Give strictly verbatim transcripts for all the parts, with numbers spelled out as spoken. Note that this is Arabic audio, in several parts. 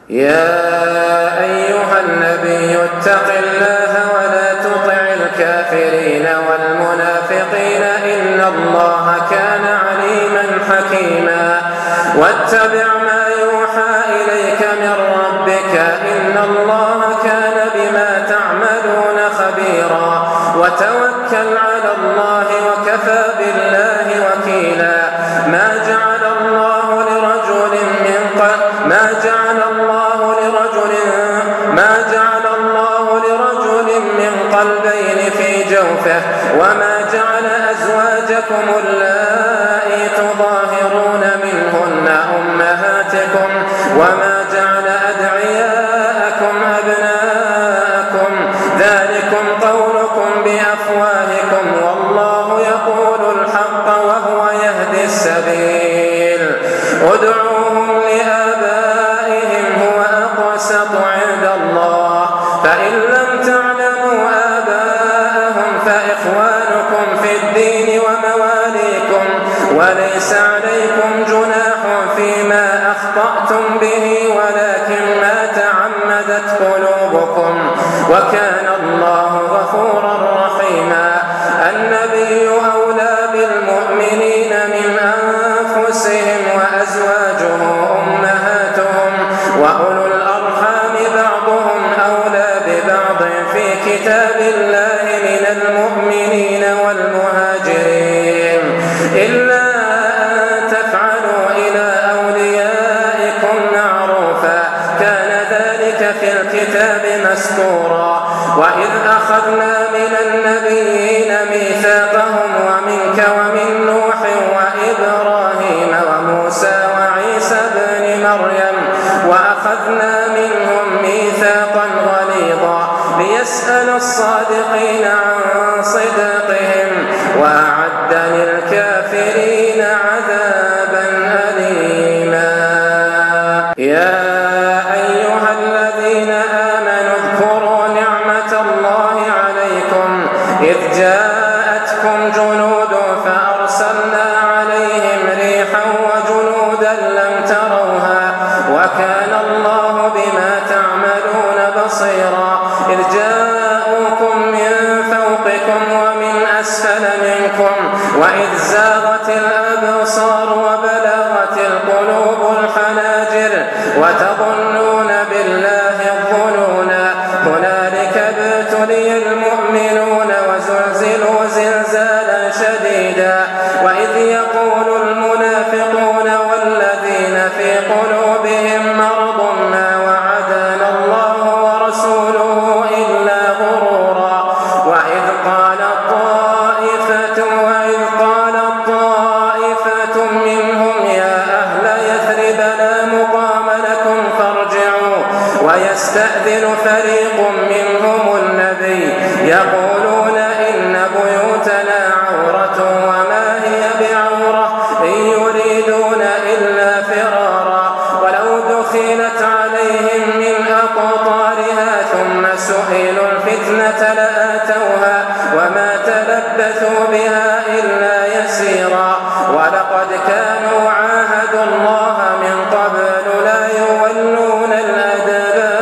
يا أيها النبي اتق الله ولا تطع الكافرين والمنافقين إن الله كان عليما حكيما واتبع ما يوحى إليك من ربك إن الله كان بما تعملون خبيرا وتوكل على الله وكفى بالله وكيلا ما جعل الله لرجل من قلب ما جعل الله لرجل ما جعل الله لرجل من قلبين في جوفه وما جعل أزواجكم اللائي تظاهرون منهن أمهاتكم وما جعل أدعياءكم أبناءكم ذلكم قولكم بأفواهكم والله يقول الحق وهو يهدي السبيل ادعوهم لآبائهم هو أقسط عند الله فإن لم تعلموا آباءهم فإخوانكم في الدين ومواليكم وليس عليكم جناح فيما أخطأتم به ولكن ما تعمدت قلوبكم وكان الله غفورا رحيما النبي أولى بالمؤمنين من أنفسهم وأزواجه أمهاتهم وأولو الأرحام بعضهم أولى ببعض في كتاب الله من المؤمنين والمهاجرين إلا أن تفعلوا إلى أوليائكم معروفا كان ذلك في الكتاب مسطورا وإذ أخذنا من النبيين ميثاقهم ومنك ومن نوح وإبراهيم وموسى وعيسى بن مريم وأخذنا منهم ميثاقا غليظا ليسأل الصادقين عن صدقهم وأعد للكافرين عذابا أليما يا أيها الذين آمنوا اذكروا نعمة الله عليكم إذ جاءتكم جنود فأرسلنا عليهم ريحا وجنودا لم تروها وكان الله بما تعملون بصيرا إذ جاءوكم من فوقكم ومن أسفل منكم وإذ زاغت الأبصار وبلغت القلوب الحناجر وتظنون بالله الظنونا هنالك ابتلي المؤمنون وزلزلوا زلزالا شديدا وإذ يقول المنافقون والذين في قلوبهم مرض ما وعدنا الله ورسوله إلا غرورا وإذ قالت طائفة وإذ قالت طائفة منهم يا أهل يثرب لا مقام لكم فارجعوا ويستأذن فريق منهم النبي يقولون إن بيوتنا عورة وما هي بعورة إن يريدون إلا فرارا ولو دخلت عليهم من أقطارها ثم سئلوا الفتنة لآتوها وما تلبثوا بها إلا يسيرا ولقد كانوا عاهدوا الله من قبل لا يولون الأدبار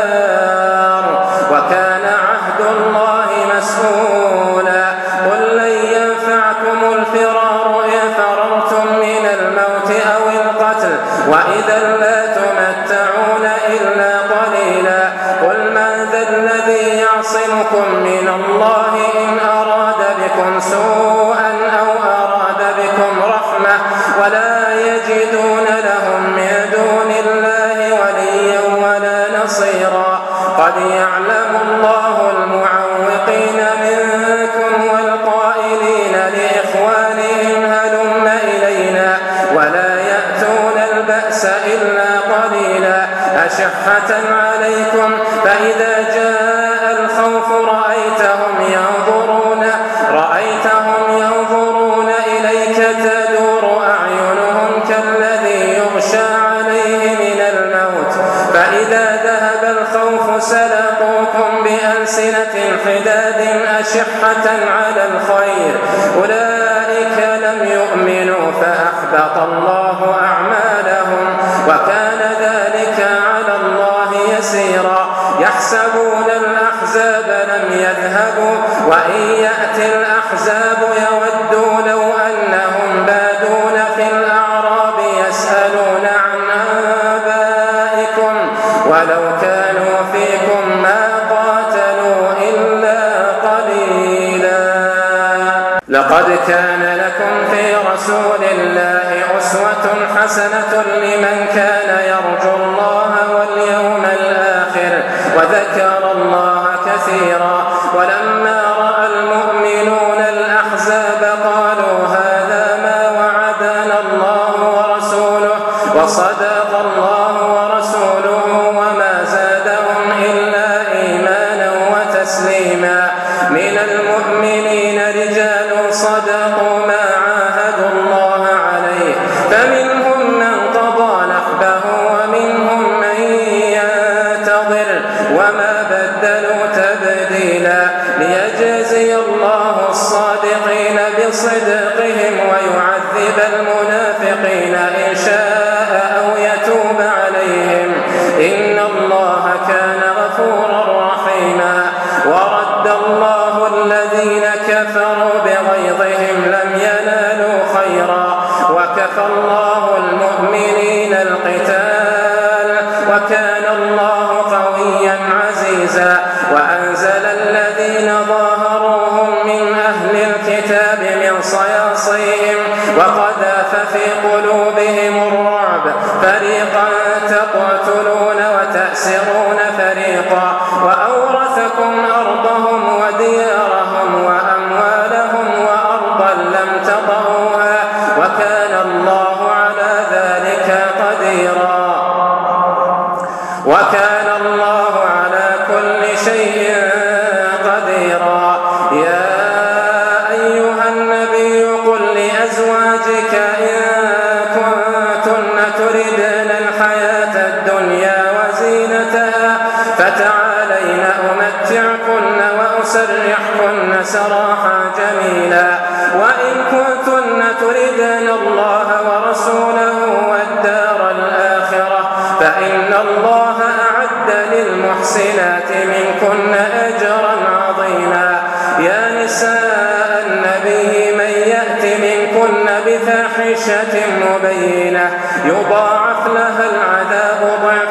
وكان عهد الله مسؤولا قل لن ينفعكم الفرار إن فررتم من الموت أو القتل وإذا لا تمتعون إلا قليلا قل من ذا الذي يعصمكم من الله إن أراد بكم سوءا أو أراد بكم رحمة ولا يجدون لهم من دون الله وليا ولا نصيرا قد يعلم الله المعوقين منكم والقائلين لإخوانهم هلم إلينا ولا يأتون البأس إلا قليلا أشحة عليكم فإذا جاء الخوف رأيتهم ينظرون رأيتهم ينظرون إليك تدور أعينهم كالذي يغشى عليه من الموت فإذا ذهب الخوف سلقوكم بألسنة حداد أشحة على الخير أولئك لم يؤمنوا فأحبط الله أعمالهم وكان ذلك على الله يسيرا يحسبون الأحزاب لم يذهبوا وإن يأتي الأحزاب يودوا لو أنهم بادون في الأعراب يسألون عن آبائكم ولو كانوا فيكم ما قاتلوا إلا قليلا. لقد كان لكم في رسول الله أسوة حسنة لمن كان يرجو الله واليوم الآخر وذكر الله كثيرا. ولما رأى المؤمنون الأحزاب قالوا هذا ما وعدنا الله ورسوله وصدق الله ورسوله وما زادهم إلا إيمانا وتسليما. من المؤمنين رجال صدقوا ما عاهدوا الله عليه فمنهم من قضى نحبه ومنهم من ينتظر وما بدلوا تبديلا ليجزي الله الصادقين بصدقهم ويعذب المنافقين إن شاء أو يتوب عليهم إن الله كان غفورا رحيما. ورد الله الذين كفروا بغيظهم لم ينالوا خيرا وكفى الله المؤمنين القتال وكان الله قويا عزيزا. وأنزل الذين ظاهروهم من أهل الكتاب من صياصيهم وقذف في قلوبهم الرعب فريقا تقتلون وتأسرون فريقا وأورثكم أرضهم وديارهم وأموالهم وأرضا لم تطئوها وكان الله على ذلك قديرا. وكان الله على كل شيء قديرا. يا أيها النبي قل لأزواجك إن كنتن تردن الحياة الدنيا وزينتها فتعالين أمتعكن وأسرحكن سراحا جميلا. وإن كنتن تردن الله ورسوله والدار الآخرة فإن الله أعد للمحسنات منكن أجرا عظيما. يا نساء النبي من يأت منكن بفاحشة مبينة يضاعف لها العذاب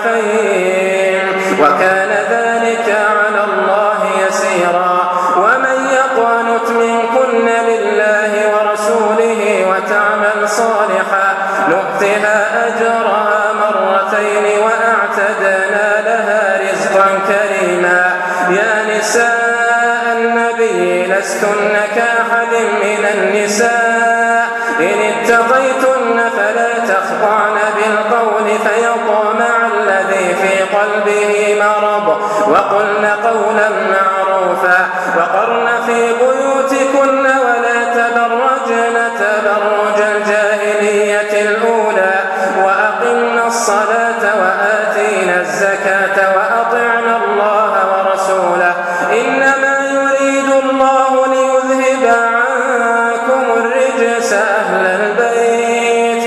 ضعفين وكان ذلك على الله يسيرا. ومن يقنت منكن لله ورسوله وتعمل صالحا نؤتها أجرها مرتين وأعتدنا لها رزقا كريما. يا نساء النبي لستن كأحد من النساء إن اتقيتن فلا تخضعن بالقول فيطمع الذي في قلبه مرض وقلن قولا معروفا وقرن في بيوتكن ولا تبرجن تبرج الجاهلية الأولى وأقمنا الصلاة وآتينا الزكاة وأطعنا الله ورسوله إنما يريد الله ليذهب عنكم الرجس أهل البيت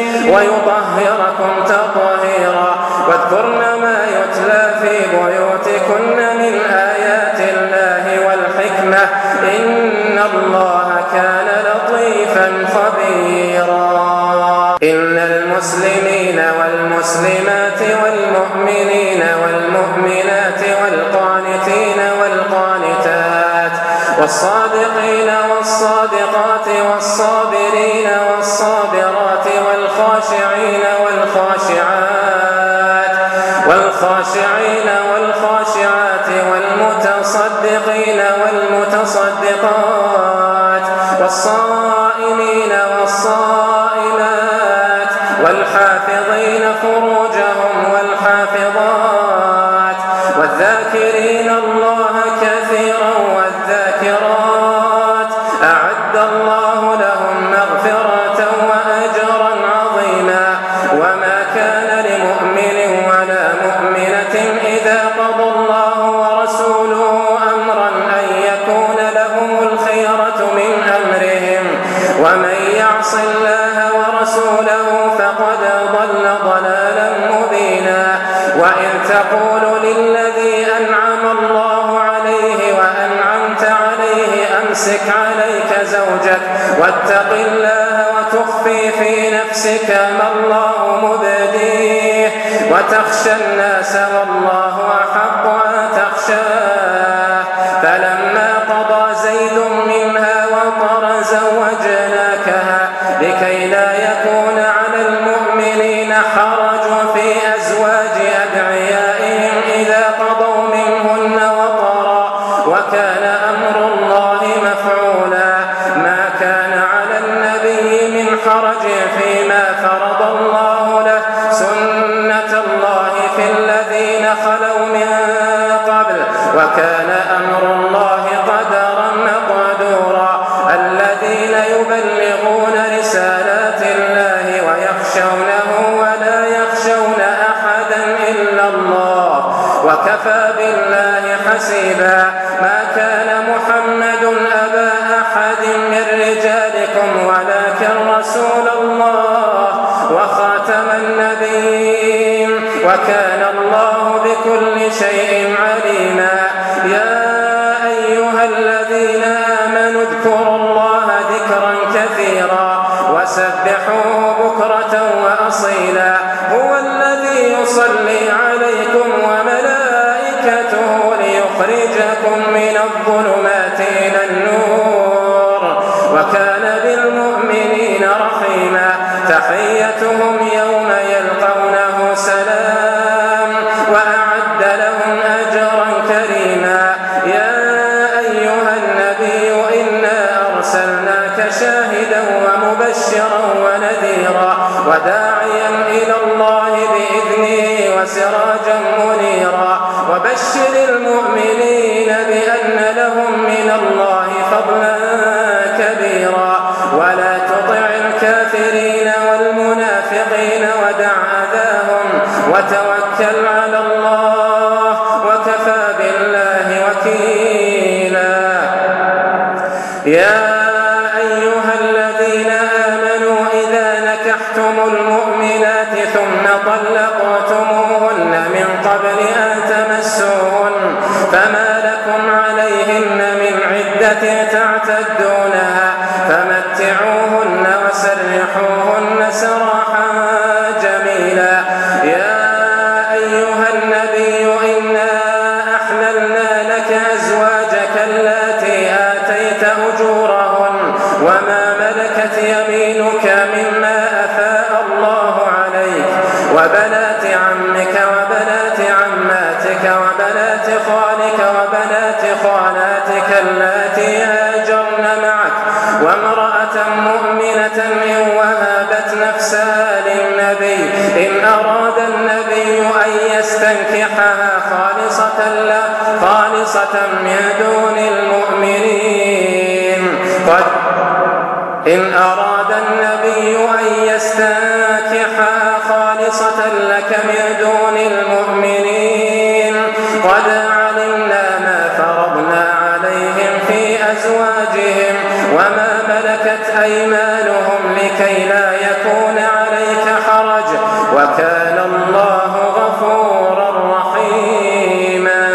ويطهركم تطهيرا. واذكرن ما يتلى في بيوتكن من آيات الله والحكمة إن الله كان لطيفا خبيرا. إن المسلمين والمسلمات والمؤمنين والمؤمنات والقانتين والقانتات والصادقين والصادقات والصابرين والصابرات والخاشعين والخاشعات والخاشعين والخاشعات والمتصدقين والمتصدقات والصائمين والصائمات والحافظين فروجهم والحافظات والذاكرين الله كثيرا والذاكرات أعد الله لهم مغفرة وأجرا عظيما. وما كان لمؤمن ولا مؤمنة إذا قضى الله ورسوله أمرا أن يكون لهم الخيرة من أمرهم وإذ تقول للذي أنعم الله عليه وأنعمت عليه أمسك عليك زوجك واتق الله وتخفي في نفسك ما الله مبديه وتخشى الناس والله أحق أن تخشاه فلما قضى زيد منها وطرا زوجناكها لكي لا يكون على المؤمنين حرج في أزواج أدعيائهم إذا قضوا منهن وطرا وكان أمر الله مفعولا ما كان على النبي من حرج فيما فرض الله له سنة الله في الذين خلوا من قبل وكان أمر الله قدرا مقدورا الذين يبلغون رسالات الله ويخشونه ولا يخشون أحدا إلا الله وكفى بالله حسيبا ما كان محمد أبا أحد من رجالكم ولكن رسول الله وخاتم النبيين وكان الله بكل شيء عليما يا أيها الذين آمنوا اذكروا الله ذكرا كثيرا وسبحوه بكرة وأصيلا هو الذي يصلي عليكم وملائكته ليخرجكم من الظلمات إلى النور وكان بالمؤمنين رحيما تحيتهم يوم يلقونه سلام وأعد لهم أجرا كريما يا أيها النبي إنا أرسلناك شاهدا ومبشرا ونذيرا وداعيا إلى الله بإذنه وسراجا منيرا وبشر المؤمنين بأن لهم من الله فضلا كبيرا ولا تطع الكافرين والمنافقين ودع أذاهم وتوكل على الله وكفى بالله وكيلا يا أيها الذين آمنوا إذا نكحتم المؤمنات ثم طلقتموهن من قبل أن تمسوهن فما لكم عليهن من عدة تعتدونها فمتعوهن وسرحوهن سراحا جميلا يا أيها النبي إنا أحللنا لك أزواجك اللاتي آتيت أجورهن وما ملكت يمينك مما أفاء الله عليك وبنات عمك وبنات عماتك وبنات خالك وبنات خالاتك اللاتي هاجرن معك وامرأة مؤمنة إن وهبت نفسها للنبي إن أراد النبي أن يستنكحها خالصة له خالصة من دون المؤمنين قد إن أراد النبي أن يستنكحها خالصة لك من دون المؤمنين قد علمنا ما فرضنا عليهم في أزواجهم وما ملكت أيمانهم لكي لا يكون عليك حرج وكان الله غفورا رحيما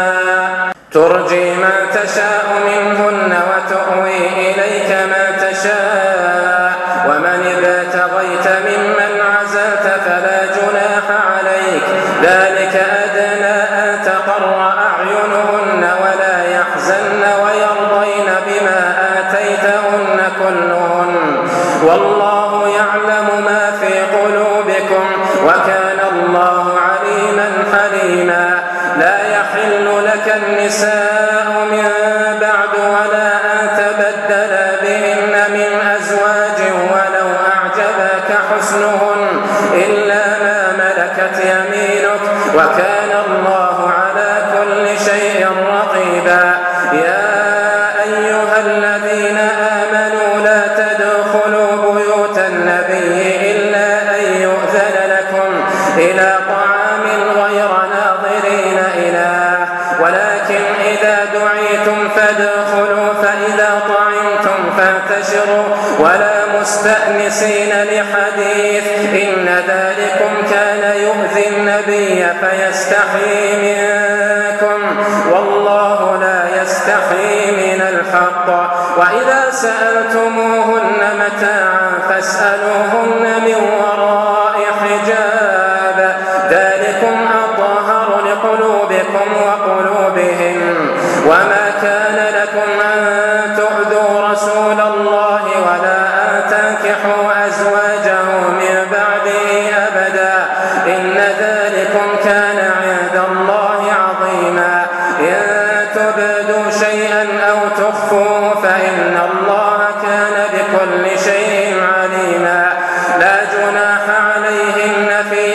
ترجي من تشاء منهن وتؤوي إليك من تشاء ومن ابتغيت ممن عزلت فلا جناح عليك ذلك أدنى أن تقر أعينهن ولا يحزن ويرضين بما آتيتهن كلهن والله يعلم ما في قلوبكم وكان الله عليما حليما لا يحل لك النساء من بعد ولا أن تبدل بهن من أزواج ولو أعجبك حسنهن إلا ما ملكت يمينك وكان الله على كل شيء رقيبا يا أيها الذين آمنوا لا تدخلوا بيوت النبي إلا أن يؤذن لكم إلى طعام غير ناظرين إله ولكن إذا دعيتم فادخلوا فإذا طعمتم فانتشروا ولا مستأنسين لحديث إن ذلكم كان يؤذي يؤذي النبي فيستحيي منكم والله لا يستحيي من الحق وإذا سألتموهن متاعا فاسألوهن من وراء حجاب ذلكم أطهر لقلوبكم وقلوبهم وما كان لكم أن تؤذوا رسول الله ولا أن تنكحوا أزواجه من بعده أبدا إن ذلكم كان عند الله عظيما إن تبدوا شيئا أو تخفوه فإن الله كان بكل شيء عليما لا جناح عليهن في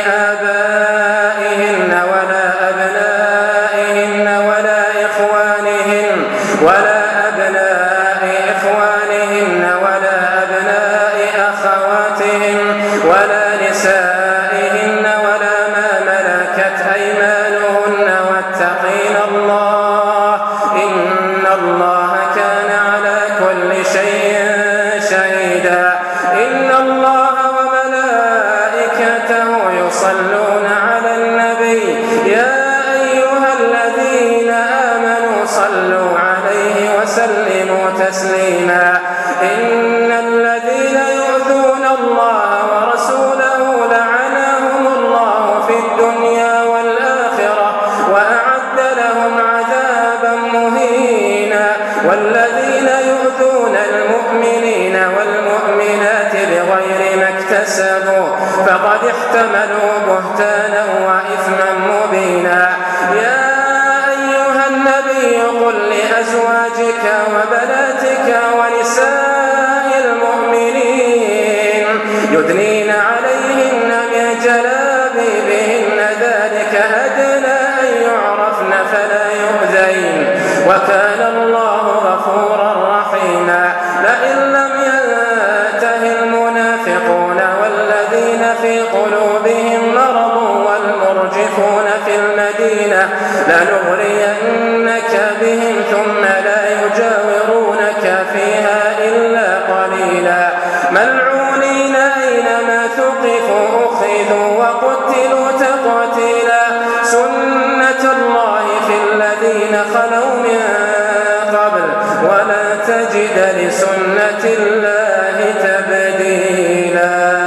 آبائهن ولا أبنائهن ولا إخوانهن ولا أبناء إخوانهن ولا أبناء أخواتهن ولا نسائهن ولا ما ملكت أيمانهن واتقين الله إن الله كان على كل شيء شهيدا إن الله وملائكته يصلون على النبي يا أيها الذين آمنوا صلوا عليه وسلموا تسليما إن الذين يؤذون الله ورسوله لعنهم الله في الدنيا والآخرة وأعد لهم عذابا مهينا والذين يؤذون المؤمنين والمؤمنات بغير ما اكتسبوا فقد احتملوا بهتانا وإثما مبينا يا أيها النبي قل لأزواجك وبناتك ونساء المؤمنين يدنين عليهن من جلابيبهن ذلك أدنى أن يعرفن فلا يؤذين وكان الله غفورا رحيما لئن لم ينته المنافقون والذين في قلوبهم مرض والمرجفون في المدينة لنغرينك بهم ثم لا يجاورونك فيها إلا قليلا ملعونين أينما ثقفوا أخذوا وقتلوا تقتيلا سنة الله في الذين خلوا من قبل ولا تجد لسنة الله تبديلا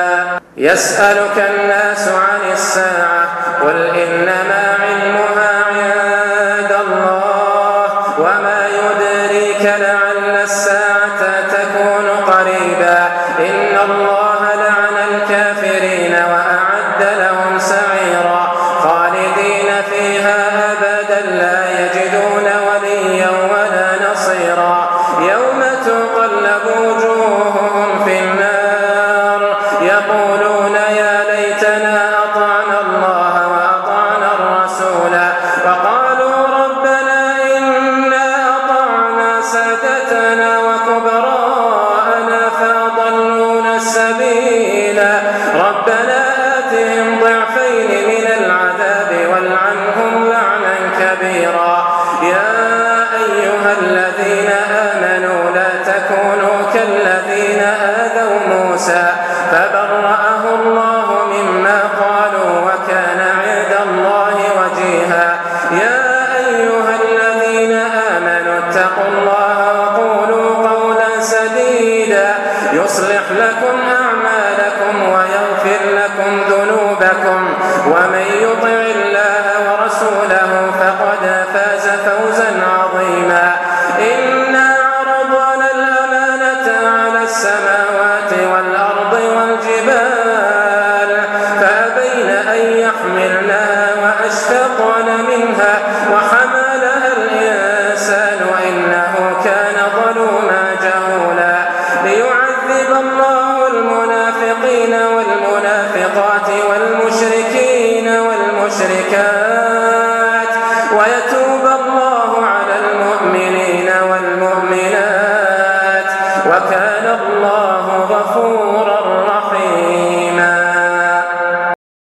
يسألك الناس عن الساعة قل إنما علمها عند الله وما يدريك لعل الساعة تكون قريبا إن الله لعن الكافرين وأعد لهم سعيرا خالدين فيها أبدا لا يجدون وليا ولا نصيرا يوم تقلب وجوههم في النار يقولون يا ليتنا أطعنا الله وأطعنا الرسول وقالوا ربنا إنا أطعنا سادتنا وكبراءنا فأضلونا السبيل ربنا آتهم ضعفين من العذاب والعنهم لعنا كبيرا يا أيها الذين آمنوا لا تكونوا كالذين آذوا موسى فبرأه الله مما قالوا وكان عند الله وجيها يا أيها الذين آمنوا اتقوا الله وقولوا قولا سديدا يصلح لكم أعمالكم ويغفر لكم ذنوبكم ومن يطع الله ورسوله فقد فاز فوزا عظيما إنا عرضنا الأمانة على السماوات والأرض والجبال فأبين أن يحملنها وأشفقن منها وحملها الإنسان إنه كان ظلوما جهولا ليعذب الله المنافقين والمنافقات والمشركين والمشركات ويتوب الله